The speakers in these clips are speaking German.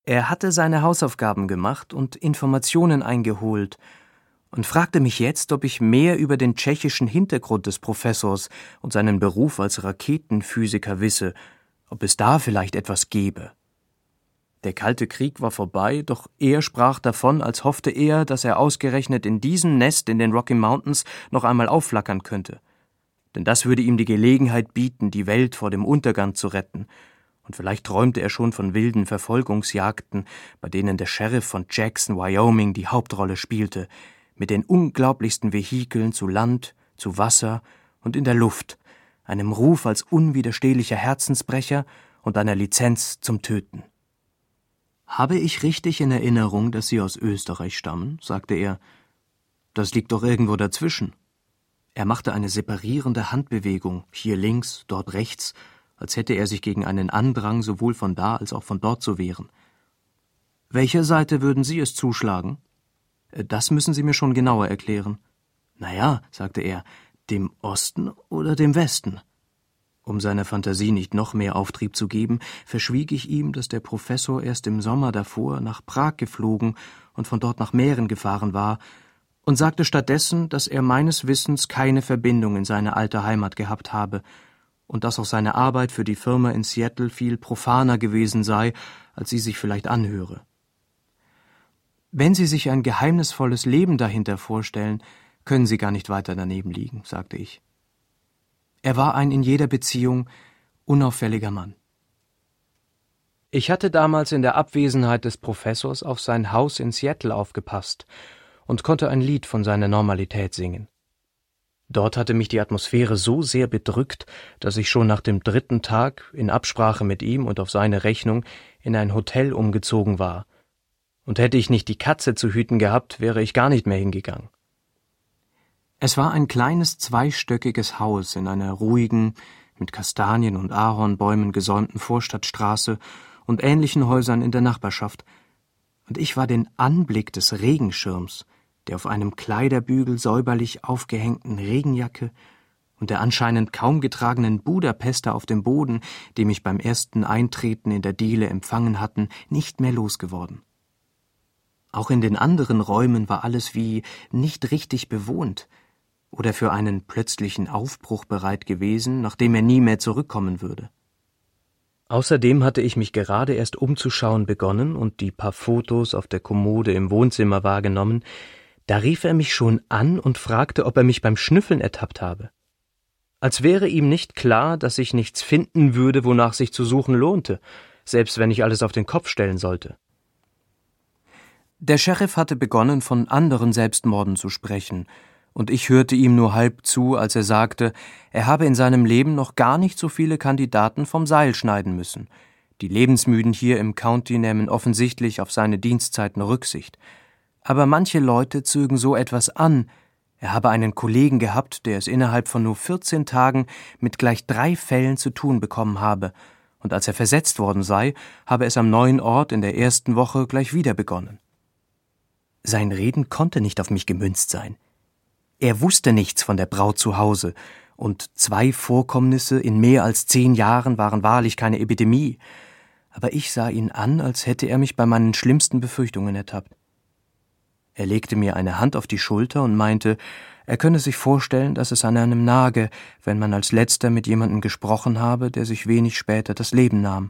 Er hatte seine Hausaufgaben gemacht und Informationen eingeholt und fragte mich jetzt, ob ich mehr über den tschechischen Hintergrund des Professors und seinen Beruf als Raketenphysiker wisse, ob es da vielleicht etwas gäbe. Der Kalte Krieg war vorbei, doch er sprach davon, als hoffte er, dass er ausgerechnet in diesem Nest in den Rocky Mountains noch einmal aufflackern könnte. Denn das würde ihm die Gelegenheit bieten, die Welt vor dem Untergang zu retten. Und vielleicht träumte er schon von wilden Verfolgungsjagden, bei denen der Sheriff von Jackson, Wyoming, die Hauptrolle spielte, mit den unglaublichsten Vehikeln zu Land, zu Wasser und in der Luft, einem Ruf als unwiderstehlicher Herzensbrecher und einer Lizenz zum Töten. »Habe ich richtig in Erinnerung, dass Sie aus Österreich stammen?« sagte er. »Das liegt doch irgendwo dazwischen.« Er machte eine separierende Handbewegung, hier links, dort rechts, als hätte er sich gegen einen Andrang sowohl von da als auch von dort zu wehren. »Welcher Seite würden Sie es zuschlagen?« »Das müssen Sie mir schon genauer erklären.« »Na ja«, sagte er, »dem Osten oder dem Westen?« Um seiner Fantasie nicht noch mehr Auftrieb zu geben, verschwieg ich ihm, dass der Professor erst im Sommer davor nach Prag geflogen und von dort nach Mähren gefahren war, und sagte stattdessen, dass er meines Wissens keine Verbindung in seine alte Heimat gehabt habe und dass auch seine Arbeit für die Firma in Seattle viel profaner gewesen sei, als sie sich vielleicht anhöre. »Wenn Sie sich ein geheimnisvolles Leben dahinter vorstellen, können Sie gar nicht weiter daneben liegen«, sagte ich. Er war ein in jeder Beziehung unauffälliger Mann. Ich hatte damals in der Abwesenheit des Professors auf sein Haus in Seattle aufgepasst und konnte ein Lied von seiner Normalität singen. Dort hatte mich die Atmosphäre so sehr bedrückt, dass ich schon nach dem 3. Tag in Absprache mit ihm und auf seine Rechnung in ein Hotel umgezogen war. Und hätte ich nicht die Katze zu hüten gehabt, wäre ich gar nicht mehr hingegangen. Es war ein kleines zweistöckiges Haus in einer ruhigen, mit Kastanien- und Ahornbäumen gesäumten Vorstadtstraße und ähnlichen Häusern in der Nachbarschaft, und ich war den Anblick des Regenschirms, der auf einem Kleiderbügel säuberlich aufgehängten Regenjacke und der anscheinend kaum getragenen Budapester auf dem Boden, die mich beim ersten Eintreten in der Diele empfangen hatten, nicht mehr losgeworden. Auch in den anderen Räumen war alles wie nicht richtig bewohnt oder für einen plötzlichen Aufbruch bereit gewesen, nachdem er nie mehr zurückkommen würde. Außerdem hatte ich mich gerade erst umzuschauen begonnen und die paar Fotos auf der Kommode im Wohnzimmer wahrgenommen, da rief er mich schon an und fragte, ob er mich beim Schnüffeln ertappt habe. Als wäre ihm nicht klar, dass ich nichts finden würde, wonach sich zu suchen lohnte, selbst wenn ich alles auf den Kopf stellen sollte. Der Sheriff hatte begonnen, von anderen Selbstmorden zu sprechen, und ich hörte ihm nur halb zu, als er sagte, er habe in seinem Leben noch gar nicht so viele Kandidaten vom Seil schneiden müssen. Die Lebensmüden hier im County nähmen offensichtlich auf seine Dienstzeiten Rücksicht. Aber manche Leute zögen so etwas an. Er habe einen Kollegen gehabt, der es innerhalb von nur 14 Tagen mit gleich 3 Fällen zu tun bekommen habe, und als er versetzt worden sei, habe es am neuen Ort in der ersten Woche gleich wieder begonnen. Sein Reden konnte nicht auf mich gemünzt sein. Er wusste nichts von der Braut zu Hause, und 2 Vorkommnisse in mehr als 10 Jahren waren wahrlich keine Epidemie. Aber ich sah ihn an, als hätte er mich bei meinen schlimmsten Befürchtungen ertappt. Er legte mir eine Hand auf die Schulter und meinte, er könne sich vorstellen, dass es an einem nage, wenn man als Letzter mit jemandem gesprochen habe, der sich wenig später das Leben nahm.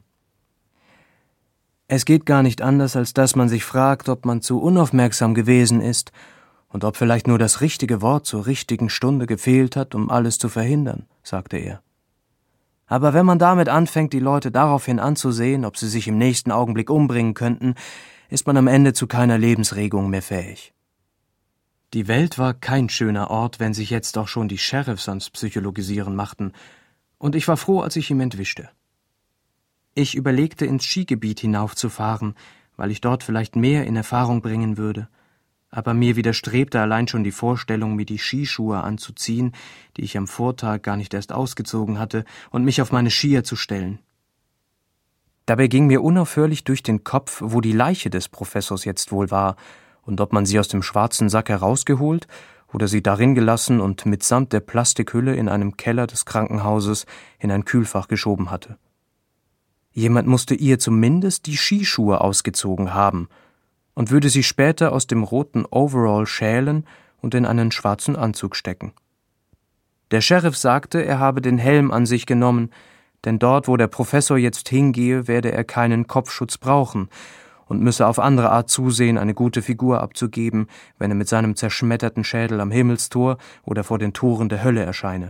Es geht gar nicht anders, als dass man sich fragt, ob man zu unaufmerksam gewesen ist und ob vielleicht nur das richtige Wort zur richtigen Stunde gefehlt hat, um alles zu verhindern, sagte er. Aber wenn man damit anfängt, die Leute daraufhin anzusehen, ob sie sich im nächsten Augenblick umbringen könnten, ist man am Ende zu keiner Lebensregung mehr fähig. Die Welt war kein schöner Ort, wenn sich jetzt auch schon die Sheriffs ans Psychologisieren machten, und ich war froh, als ich ihm entwischte. Ich überlegte, ins Skigebiet hinaufzufahren, weil ich dort vielleicht mehr in Erfahrung bringen würde, aber mir widerstrebte allein schon die Vorstellung, mir die Skischuhe anzuziehen, die ich am Vortag gar nicht erst ausgezogen hatte, und mich auf meine Skier zu stellen. Dabei ging mir unaufhörlich durch den Kopf, wo die Leiche des Professors jetzt wohl war und ob man sie aus dem schwarzen Sack herausgeholt oder sie darin gelassen und mitsamt der Plastikhülle in einem Keller des Krankenhauses in ein Kühlfach geschoben hatte. Jemand musste ihr zumindest die Skischuhe ausgezogen haben und würde sie später aus dem roten Overall schälen und in einen schwarzen Anzug stecken. Der Sheriff sagte, er habe den Helm an sich genommen, denn dort, wo der Professor jetzt hingehe, werde er keinen Kopfschutz brauchen und müsse auf andere Art zusehen, eine gute Figur abzugeben, wenn er mit seinem zerschmetterten Schädel am Himmelstor oder vor den Toren der Hölle erscheine.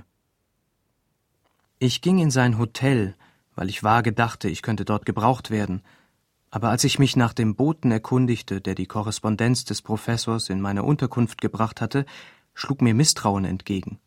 Ich ging in sein Hotel, weil ich vage dachte, ich könnte dort gebraucht werden, aber als ich mich nach dem Boten erkundigte, der die Korrespondenz des Professors in meine Unterkunft gebracht hatte, schlug mir Misstrauen entgegen.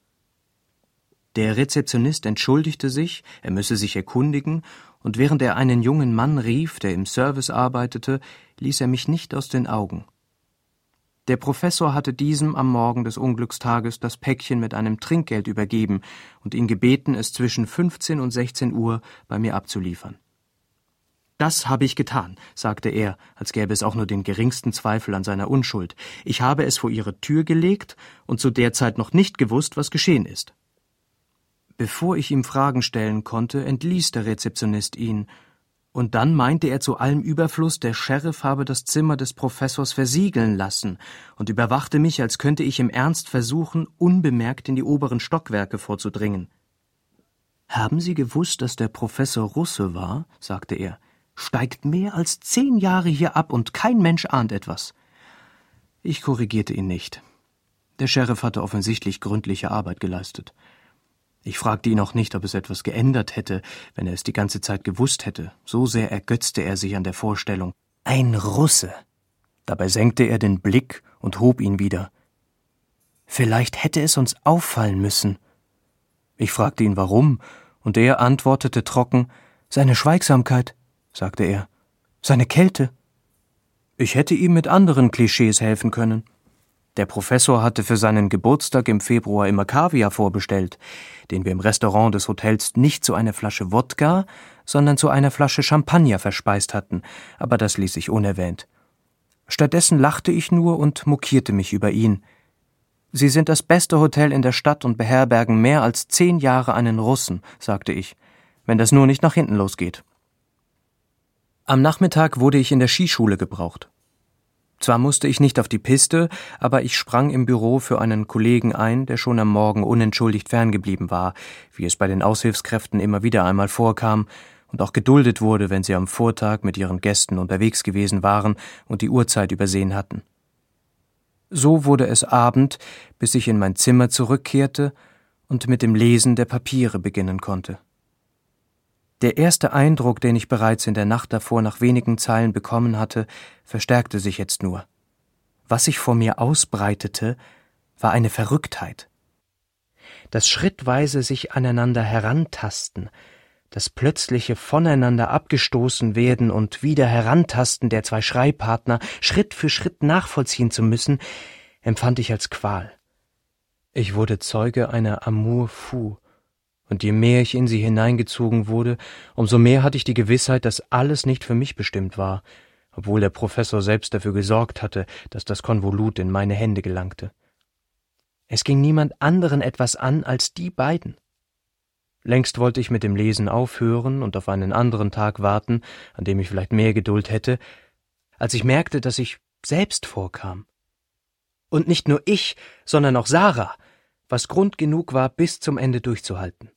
Der Rezeptionist entschuldigte sich, er müsse sich erkundigen, und während er einen jungen Mann rief, der im Service arbeitete, ließ er mich nicht aus den Augen. Der Professor hatte diesem am Morgen des Unglückstages das Päckchen mit einem Trinkgeld übergeben und ihn gebeten, es zwischen 15 und 16 Uhr bei mir abzuliefern. »Das habe ich getan«, sagte er, als gäbe es auch nur den geringsten Zweifel an seiner Unschuld. »Ich habe es vor Ihre Tür gelegt und zu der Zeit noch nicht gewusst, was geschehen ist.« Bevor ich ihm Fragen stellen konnte, entließ der Rezeptionist ihn, und dann meinte er zu allem Überfluss, der Sheriff habe das Zimmer des Professors versiegeln lassen und überwachte mich, als könnte ich im Ernst versuchen, unbemerkt in die oberen Stockwerke vorzudringen. »Haben Sie gewusst, dass der Professor Russe war?« sagte er. »Steigt mehr als 10 Jahre hier ab und kein Mensch ahnt etwas.« Ich korrigierte ihn nicht. Der Sheriff hatte offensichtlich gründliche Arbeit geleistet. Ich fragte ihn auch nicht, ob es etwas geändert hätte, wenn er es die ganze Zeit gewusst hätte. So sehr ergötzte er sich an der Vorstellung. Ein Russe! Dabei senkte er den Blick und hob ihn wieder. Vielleicht hätte es uns auffallen müssen. Ich fragte ihn, warum, und er antwortete trocken, »Seine Schweigsamkeit«, sagte er, »seine Kälte.« Ich hätte ihm mit anderen Klischees helfen können. Der Professor hatte für seinen Geburtstag im Februar immer Kaviar vorbestellt, den wir im Restaurant des Hotels nicht zu einer Flasche Wodka, sondern zu einer Flasche Champagner verspeist hatten, aber das ließ ich unerwähnt. Stattdessen lachte ich nur und mokierte mich über ihn. »Sie sind das beste Hotel in der Stadt und beherbergen mehr als 10 Jahre einen Russen«, sagte ich, »wenn das nur nicht nach hinten losgeht.« Am Nachmittag wurde ich in der Skischule gebraucht. Zwar musste ich nicht auf die Piste, aber ich sprang im Büro für einen Kollegen ein, der schon am Morgen unentschuldigt ferngeblieben war, wie es bei den Aushilfskräften immer wieder einmal vorkam und auch geduldet wurde, wenn sie am Vortag mit ihren Gästen unterwegs gewesen waren und die Uhrzeit übersehen hatten. So wurde es Abend, bis ich in mein Zimmer zurückkehrte und mit dem Lesen der Papiere beginnen konnte. Der erste Eindruck, den ich bereits in der Nacht davor nach wenigen Zeilen bekommen hatte, verstärkte sich jetzt nur. Was sich vor mir ausbreitete, war eine Verrücktheit. Das schrittweise sich aneinander herantasten, das plötzliche voneinander abgestoßen werden und wieder herantasten der 2 Schreibpartner, Schritt für Schritt nachvollziehen zu müssen, empfand ich als Qual. Ich wurde Zeuge einer Amour fou, und je mehr ich in sie hineingezogen wurde, umso mehr hatte ich die Gewissheit, dass alles nicht für mich bestimmt war, obwohl der Professor selbst dafür gesorgt hatte, dass das Konvolut in meine Hände gelangte. Es ging niemand anderen etwas an als die beiden. Längst wollte ich mit dem Lesen aufhören und auf einen anderen Tag warten, an dem ich vielleicht mehr Geduld hätte, als ich merkte, dass ich selbst vorkam. Und nicht nur ich, sondern auch Sarah, was Grund genug war, bis zum Ende durchzuhalten.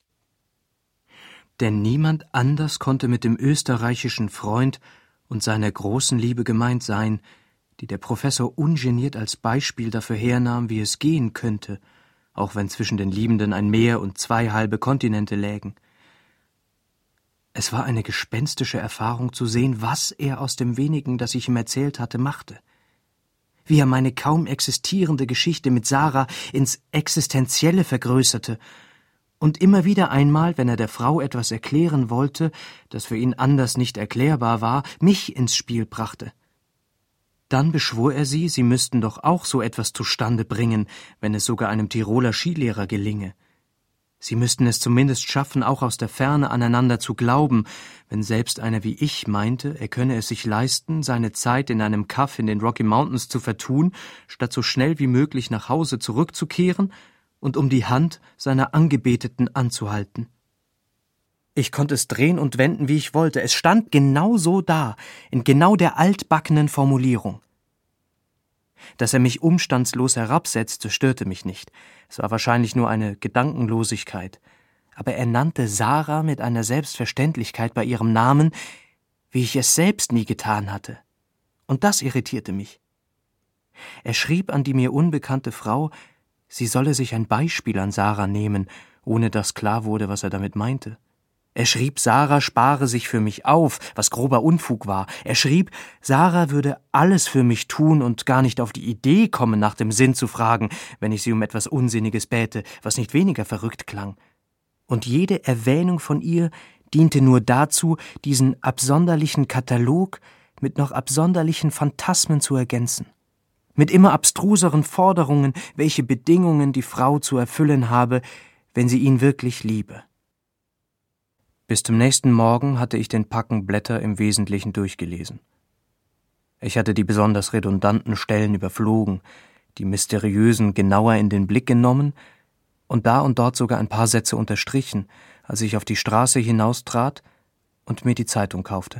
Denn niemand anders konnte mit dem österreichischen Freund und seiner großen Liebe gemeint sein, die der Professor ungeniert als Beispiel dafür hernahm, wie es gehen könnte, auch wenn zwischen den Liebenden ein Meer und 2 halbe Kontinente lägen. Es war eine gespenstische Erfahrung zu sehen, was er aus dem wenigen, das ich ihm erzählt hatte, machte. Wie er meine kaum existierende Geschichte mit Sarah ins Existenzielle vergrößerte und immer wieder einmal, wenn er der Frau etwas erklären wollte, das für ihn anders nicht erklärbar war, mich ins Spiel brachte. Dann beschwor er sie, sie müssten doch auch so etwas zustande bringen, wenn es sogar einem Tiroler Skilehrer gelinge. Sie müssten es zumindest schaffen, auch aus der Ferne aneinander zu glauben, wenn selbst einer wie ich meinte, er könne es sich leisten, seine Zeit in einem Kaff in den Rocky Mountains zu vertun, statt so schnell wie möglich nach Hause zurückzukehren und um die Hand seiner Angebeteten anzuhalten. Ich konnte es drehen und wenden, wie ich wollte. Es stand genau so da, in genau der altbackenen Formulierung. Dass er mich umstandslos herabsetzte, störte mich nicht. Es war wahrscheinlich nur eine Gedankenlosigkeit. Aber er nannte Sarah mit einer Selbstverständlichkeit bei ihrem Namen, wie ich es selbst nie getan hatte. Und das irritierte mich. Er schrieb an die mir unbekannte Frau, sie solle sich ein Beispiel an Sarah nehmen, ohne dass klar wurde, was er damit meinte. Er schrieb, Sarah spare sich für mich auf, was grober Unfug war. Er schrieb, Sarah würde alles für mich tun und gar nicht auf die Idee kommen, nach dem Sinn zu fragen, wenn ich sie um etwas Unsinniges bäte, was nicht weniger verrückt klang. Und jede Erwähnung von ihr diente nur dazu, diesen absonderlichen Katalog mit noch absonderlichen Phantasmen zu ergänzen. Mit immer abstruseren Forderungen, welche Bedingungen die Frau zu erfüllen habe, wenn sie ihn wirklich liebe. Bis zum nächsten Morgen hatte ich den Packen Blätter im Wesentlichen durchgelesen. Ich hatte die besonders redundanten Stellen überflogen, die mysteriösen genauer in den Blick genommen und da und dort sogar ein paar Sätze unterstrichen, als ich auf die Straße hinaustrat und mir die Zeitung kaufte.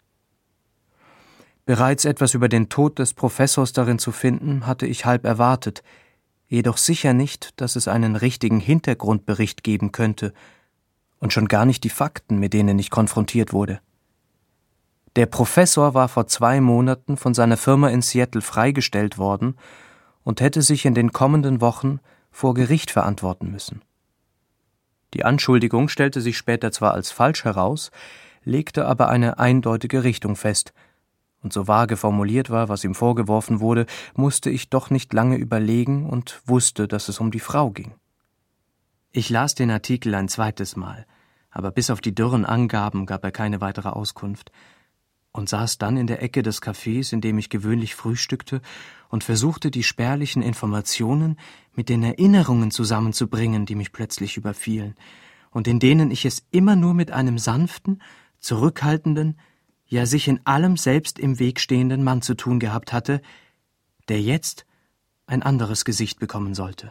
Bereits etwas über den Tod des Professors darin zu finden, hatte ich halb erwartet, jedoch sicher nicht, dass es einen richtigen Hintergrundbericht geben könnte, und schon gar nicht die Fakten, mit denen ich konfrontiert wurde. Der Professor war vor 2 Monaten von seiner Firma in Seattle freigestellt worden und hätte sich in den kommenden Wochen vor Gericht verantworten müssen. Die Anschuldigung stellte sich später zwar als falsch heraus, legte aber eine eindeutige Richtung fest, und so vage formuliert war, was ihm vorgeworfen wurde, musste ich doch nicht lange überlegen und wusste, dass es um die Frau ging. Ich las den Artikel ein zweites Mal, aber bis auf die dürren Angaben gab er keine weitere Auskunft und saß dann in der Ecke des Cafés, in dem ich gewöhnlich frühstückte, und versuchte, die spärlichen Informationen mit den Erinnerungen zusammenzubringen, die mich plötzlich überfielen und in denen ich es immer nur mit einem sanften, zurückhaltenden, ja sich in allem selbst im Weg stehenden Mann zu tun gehabt hatte, der jetzt ein anderes Gesicht bekommen sollte.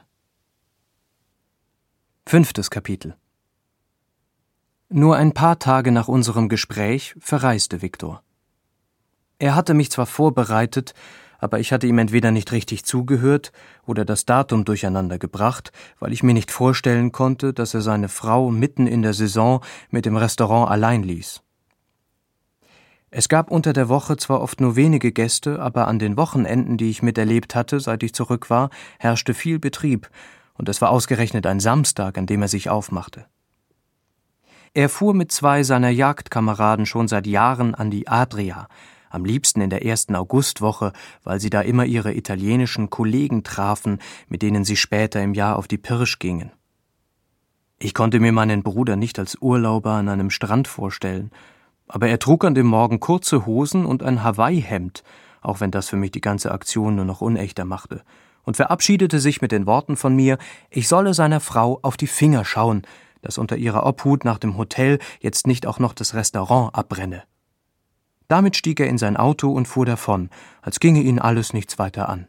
5. Kapitel. Nur ein paar Tage nach unserem Gespräch verreiste Viktor. Er hatte mich zwar vorbereitet, aber ich hatte ihm entweder nicht richtig zugehört oder das Datum durcheinander gebracht, weil ich mir nicht vorstellen konnte, dass er seine Frau mitten in der Saison mit dem Restaurant allein ließ. Es gab unter der Woche zwar oft nur wenige Gäste, aber an den Wochenenden, die ich miterlebt hatte, seit ich zurück war, herrschte viel Betrieb, und es war ausgerechnet ein Samstag, an dem er sich aufmachte. Er fuhr mit 2 seiner Jagdkameraden schon seit Jahren an die Adria, am liebsten in der 1. Augustwoche, weil sie da immer ihre italienischen Kollegen trafen, mit denen sie später im Jahr auf die Pirsch gingen. Ich konnte mir meinen Bruder nicht als Urlauber an einem Strand vorstellen, aber er trug an dem Morgen kurze Hosen und ein Hawaii-Hemd, auch wenn das für mich die ganze Aktion nur noch unechter machte, und verabschiedete sich mit den Worten von mir, ich solle seiner Frau auf die Finger schauen, dass unter ihrer Obhut nach dem Hotel jetzt nicht auch noch das Restaurant abbrenne. Damit stieg er in sein Auto und fuhr davon, als ginge ihn alles nichts weiter an.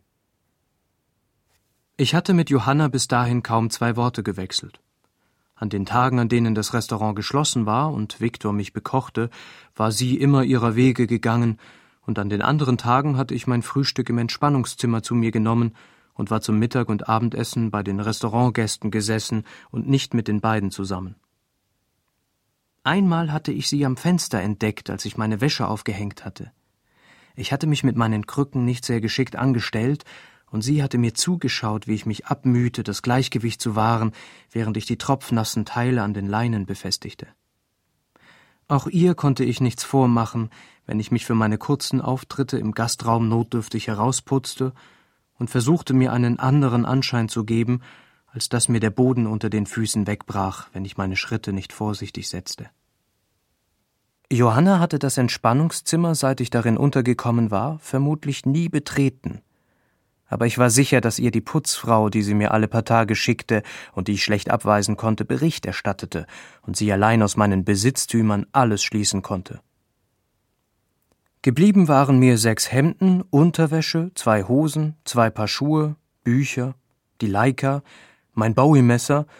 Ich hatte mit Johanna bis dahin kaum 2 Worte gewechselt. An den Tagen, an denen das Restaurant geschlossen war und Viktor mich bekochte, war sie immer ihrer Wege gegangen, und an den anderen Tagen hatte ich mein Frühstück im Entspannungszimmer zu mir genommen und war zum Mittag- und Abendessen bei den Restaurantgästen gesessen und nicht mit den beiden zusammen. Einmal hatte ich sie am Fenster entdeckt, als ich meine Wäsche aufgehängt hatte. Ich hatte mich mit meinen Krücken nicht sehr geschickt angestellt, und sie hatte mir zugeschaut, wie ich mich abmühte, das Gleichgewicht zu wahren, während ich die tropfnassen Teile an den Leinen befestigte. Auch ihr konnte ich nichts vormachen, wenn ich mich für meine kurzen Auftritte im Gastraum notdürftig herausputzte und versuchte, mir einen anderen Anschein zu geben, als dass mir der Boden unter den Füßen wegbrach, wenn ich meine Schritte nicht vorsichtig setzte. Johanna hatte das Entspannungszimmer, seit ich darin untergekommen war, vermutlich nie betreten. Aber ich war sicher, dass ihr die Putzfrau, die sie mir alle paar Tage schickte und die ich schlecht abweisen konnte, Bericht erstattete und sie allein aus meinen Besitztümern alles schließen konnte. Geblieben waren mir 6 Hemden, Unterwäsche, 2 Hosen, 2 Paar Schuhe, Bücher, die Leica, mein Bowie-Messer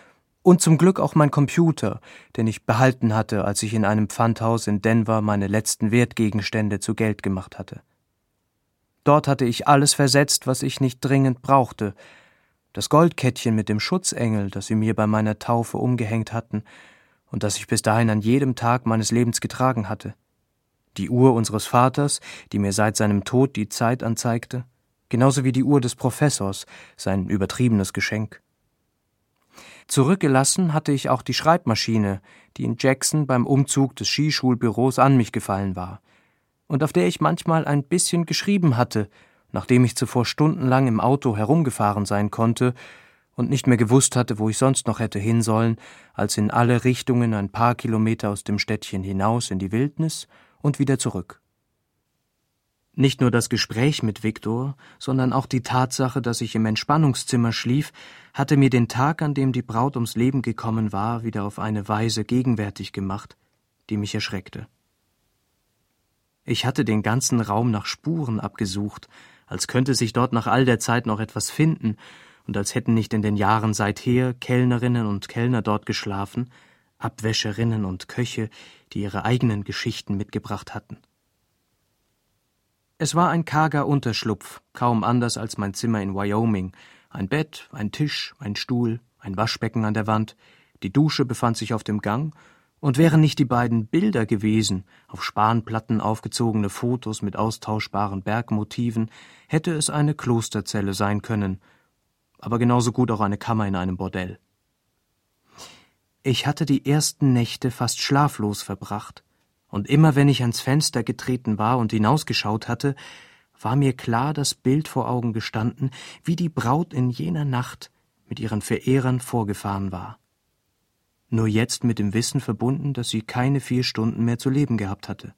Und zum Glück auch mein Computer, den ich behalten hatte, als ich in einem Pfandhaus in Denver meine letzten Wertgegenstände zu Geld gemacht hatte. Dort hatte ich alles versetzt, was ich nicht dringend brauchte. Das Goldkettchen mit dem Schutzengel, das sie mir bei meiner Taufe umgehängt hatten und das ich bis dahin an jedem Tag meines Lebens getragen hatte. Die Uhr unseres Vaters, die mir seit seinem Tod die Zeit anzeigte, genauso wie die Uhr des Professors, sein übertriebenes Geschenk. Zurückgelassen hatte ich auch die Schreibmaschine, die in Jackson beim Umzug des Skischulbüros an mich gefallen war und auf der ich manchmal ein bisschen geschrieben hatte, nachdem ich zuvor stundenlang im Auto herumgefahren sein konnte und nicht mehr gewusst hatte, wo ich sonst noch hätte hin sollen, als in alle Richtungen ein paar Kilometer aus dem Städtchen hinaus in die Wildnis und wieder zurück. Nicht nur das Gespräch mit Viktor, sondern auch die Tatsache, dass ich im Entspannungszimmer schlief, hatte mir den Tag, an dem die Braut ums Leben gekommen war, wieder auf eine Weise gegenwärtig gemacht, die mich erschreckte. Ich hatte den ganzen Raum nach Spuren abgesucht, als könnte sich dort nach all der Zeit noch etwas finden und als hätten nicht in den Jahren seither Kellnerinnen und Kellner dort geschlafen, Abwäscherinnen und Köche, die ihre eigenen Geschichten mitgebracht hatten. Es war ein karger Unterschlupf, kaum anders als mein Zimmer in Wyoming. Ein Bett, ein Tisch, ein Stuhl, ein Waschbecken an der Wand, die Dusche befand sich auf dem Gang, und wären nicht die beiden Bilder gewesen, auf Spanplatten aufgezogene Fotos mit austauschbaren Bergmotiven, hätte es eine Klosterzelle sein können, aber genauso gut auch eine Kammer in einem Bordell. Ich hatte die ersten Nächte fast schlaflos verbracht, und immer wenn ich ans Fenster getreten war und hinausgeschaut hatte, war mir klar das Bild vor Augen gestanden, wie die Braut in jener Nacht mit ihren Verehrern vorgefahren war. Nur jetzt mit dem Wissen verbunden, dass sie keine 4 Stunden mehr zu leben gehabt hatte.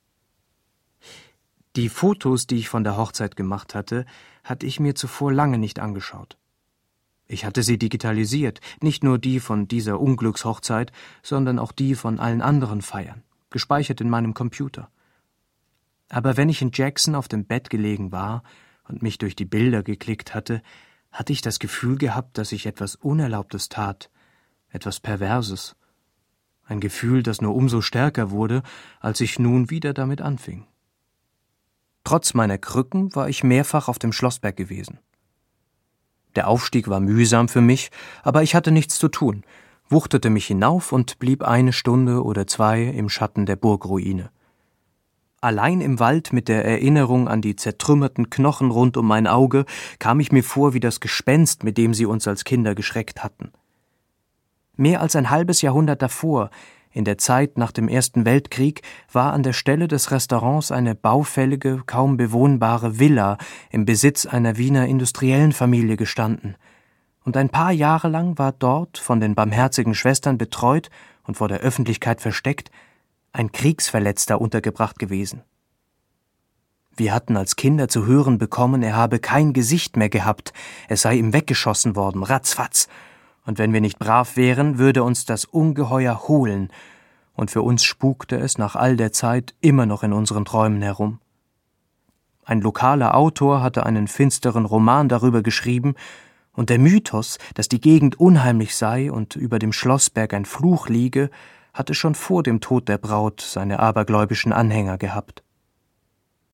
Die Fotos, die ich von der Hochzeit gemacht hatte ich mir zuvor lange nicht angeschaut. Ich hatte sie digitalisiert, nicht nur die von dieser Unglückshochzeit, sondern auch die von allen anderen Feiern, gespeichert in meinem Computer. Aber wenn ich in Jackson auf dem Bett gelegen war und mich durch die Bilder geklickt hatte ich das Gefühl gehabt, dass ich etwas Unerlaubtes tat, etwas Perverses. Ein Gefühl, das nur umso stärker wurde, als ich nun wieder damit anfing. Trotz meiner Krücken war ich mehrfach auf dem Schlossberg gewesen. Der Aufstieg war mühsam für mich, aber ich hatte nichts zu tun, wuchtete mich hinauf und blieb 1 Stunde oder 2 im Schatten der Burgruine. Allein im Wald mit der Erinnerung an die zertrümmerten Knochen rund um mein Auge kam ich mir vor wie das Gespenst, mit dem sie uns als Kinder geschreckt hatten. Mehr als ein halbes Jahrhundert davor, in der Zeit nach dem Ersten Weltkrieg, war an der Stelle des Restaurants eine baufällige, kaum bewohnbare Villa im Besitz einer Wiener Industriellenfamilie gestanden. Und ein paar Jahre lang war dort, von den barmherzigen Schwestern betreut und vor der Öffentlichkeit versteckt, ein Kriegsverletzter untergebracht gewesen. Wir hatten als Kinder zu hören bekommen, er habe kein Gesicht mehr gehabt, es sei ihm weggeschossen worden, ratzfatz, und wenn wir nicht brav wären, würde uns das Ungeheuer holen, und für uns spukte es nach all der Zeit immer noch in unseren Träumen herum. Ein lokaler Autor hatte einen finsteren Roman darüber geschrieben, und der Mythos, dass die Gegend unheimlich sei und über dem Schlossberg ein Fluch liege, hatte schon vor dem Tod der Braut seine abergläubischen Anhänger gehabt.